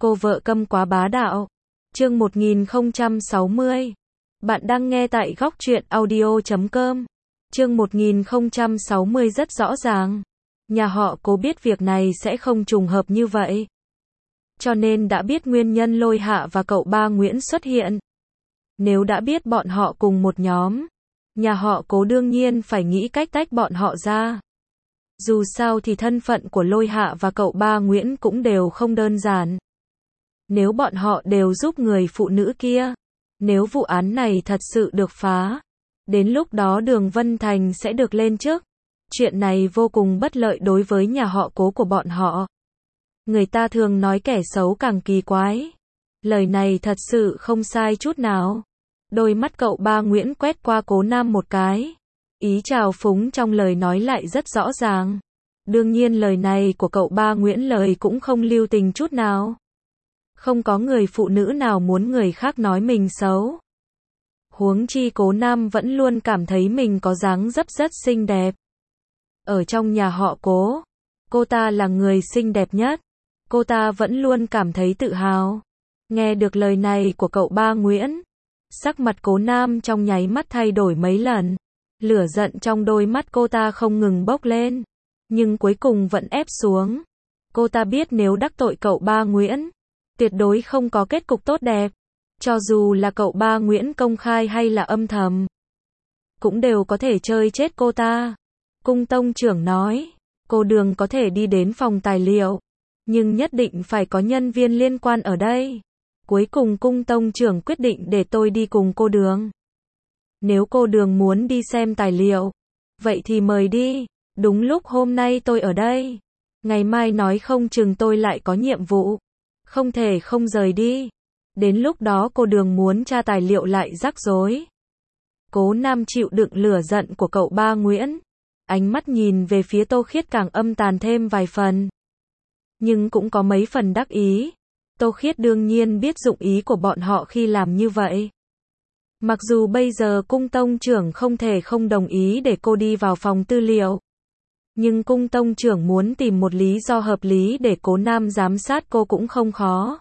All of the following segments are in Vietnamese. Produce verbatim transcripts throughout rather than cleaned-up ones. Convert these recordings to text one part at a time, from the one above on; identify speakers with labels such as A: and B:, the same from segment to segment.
A: Cô vợ câm quá bá đạo. Chương một nghìn không trăm sáu mươi. Bạn đang nghe tại góc truyện audio chấm com. Chương một nghìn không trăm sáu mươi rất rõ ràng. Nhà họ Cố biết việc này sẽ không trùng hợp như vậy. Cho nên đã biết nguyên nhân Lôi Hạ và cậu ba Nguyễn xuất hiện. Nếu đã biết bọn họ cùng một nhóm, nhà họ Cố đương nhiên phải nghĩ cách tách bọn họ ra. Dù sao thì thân phận của Lôi Hạ và cậu ba Nguyễn cũng đều không đơn giản. Nếu bọn họ đều giúp người phụ nữ kia, nếu vụ án này thật sự được phá, đến lúc đó Đường Vân Thành sẽ được lên chức. Chuyện này vô cùng bất lợi đối với nhà họ Cố của bọn họ. Người ta thường nói kẻ xấu càng kỳ quái. Lời này thật sự không sai chút nào. Đôi mắt cậu ba Nguyễn quét qua Cố Nam một cái. Ý trào phúng trong lời nói lại rất rõ ràng. Đương nhiên lời này của cậu ba Nguyễn lời cũng không lưu tình chút nào. Không có người phụ nữ nào muốn người khác nói mình xấu. Huống chi Cố Nam vẫn luôn cảm thấy mình có dáng dấp rất xinh đẹp. Ở trong nhà họ Cố, cô ta là người xinh đẹp nhất. Cô ta vẫn luôn cảm thấy tự hào. Nghe được lời này của cậu ba Nguyễn, sắc mặt Cố Nam trong nháy mắt thay đổi mấy lần. Lửa giận trong đôi mắt cô ta không ngừng bốc lên, nhưng cuối cùng vẫn ép xuống. Cô ta biết nếu đắc tội cậu ba Nguyễn, tuyệt đối không có kết cục tốt đẹp. Cho dù là cậu ba Nguyễn công khai hay là âm thầm, cũng đều có thể chơi chết cô ta. Cung tông trưởng nói, cô Đường có thể đi đến phòng tài liệu, nhưng nhất định phải có nhân viên liên quan ở đây. Cuối cùng cung tông trưởng quyết định để tôi đi cùng cô Đường. Nếu cô Đường muốn đi xem tài liệu, vậy thì mời đi. Đúng lúc hôm nay tôi ở đây, ngày mai nói không chừng tôi lại có nhiệm vụ, không thể không rời đi. Đến lúc đó cô Đường muốn tra tài liệu lại rắc rối. Cố Nam chịu đựng lửa giận của cậu ba Nguyễn, ánh mắt nhìn về phía Tô Khiết càng âm tàn thêm vài phần, nhưng cũng có mấy phần đắc ý. Tô Khiết đương nhiên biết dụng ý của bọn họ khi làm như vậy. Mặc dù bây giờ cung tông trưởng không thể không đồng ý để cô đi vào phòng tư liệu, nhưng cung tông trưởng muốn tìm một lý do hợp lý để Cố Nam giám sát cô cũng không khó.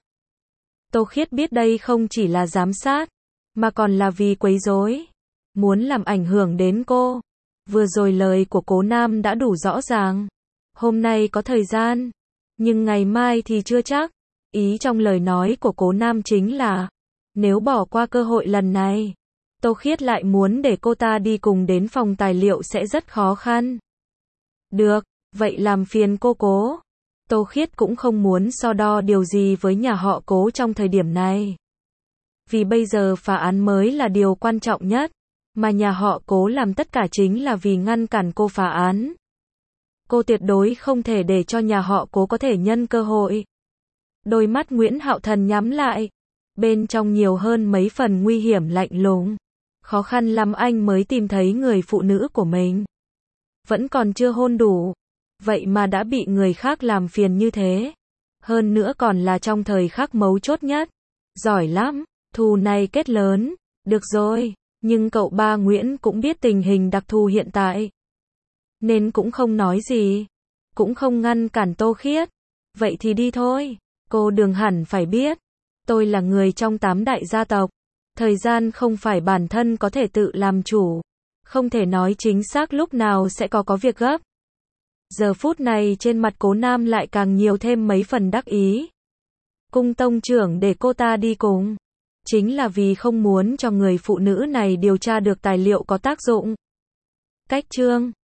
A: Tô Khiết biết đây không chỉ là giám sát, mà còn là vì quấy rối, muốn làm ảnh hưởng đến cô. Vừa rồi lời của Cố Nam đã đủ rõ ràng. Hôm nay có thời gian, nhưng ngày mai thì chưa chắc. Ý trong lời nói của Cố Nam chính là, nếu bỏ qua cơ hội lần này, Tô Khiết lại muốn để cô ta đi cùng đến phòng tài liệu sẽ rất khó khăn. Được, vậy làm phiền cô Cố. Tô Khiết cũng không muốn so đo điều gì với nhà họ Cố trong thời điểm này. Vì bây giờ phá án mới là điều quan trọng nhất, mà nhà họ Cố làm tất cả chính là vì ngăn cản cô phá án. Cô tuyệt đối không thể để cho nhà họ Cố có thể nhân cơ hội. Đôi mắt Nguyễn Hạo Thần nhắm lại, bên trong nhiều hơn mấy phần nguy hiểm lạnh lùng. Khó khăn lắm anh mới tìm thấy người phụ nữ của mình. Vẫn còn chưa hôn đủ, vậy mà đã bị người khác làm phiền như thế. Hơn nữa còn là trong thời khắc mấu chốt nhất. Giỏi lắm, thù này kết lớn. Được rồi, nhưng cậu ba Nguyễn cũng biết tình hình đặc thù hiện tại, nên cũng không nói gì, cũng không ngăn cản Tô Khiết. Vậy thì đi thôi. Cô Đường hẳn phải biết, tôi là người trong tám đại gia tộc. Thời gian không phải bản thân có thể tự làm chủ. Không thể nói chính xác lúc nào sẽ có có việc gấp. Giờ phút này trên mặt Cố Nam lại càng nhiều thêm mấy phần đắc ý. Cung tông trưởng để cô ta đi cùng, chính là vì không muốn cho người phụ nữ này điều tra được tài liệu có tác dụng. Cách chương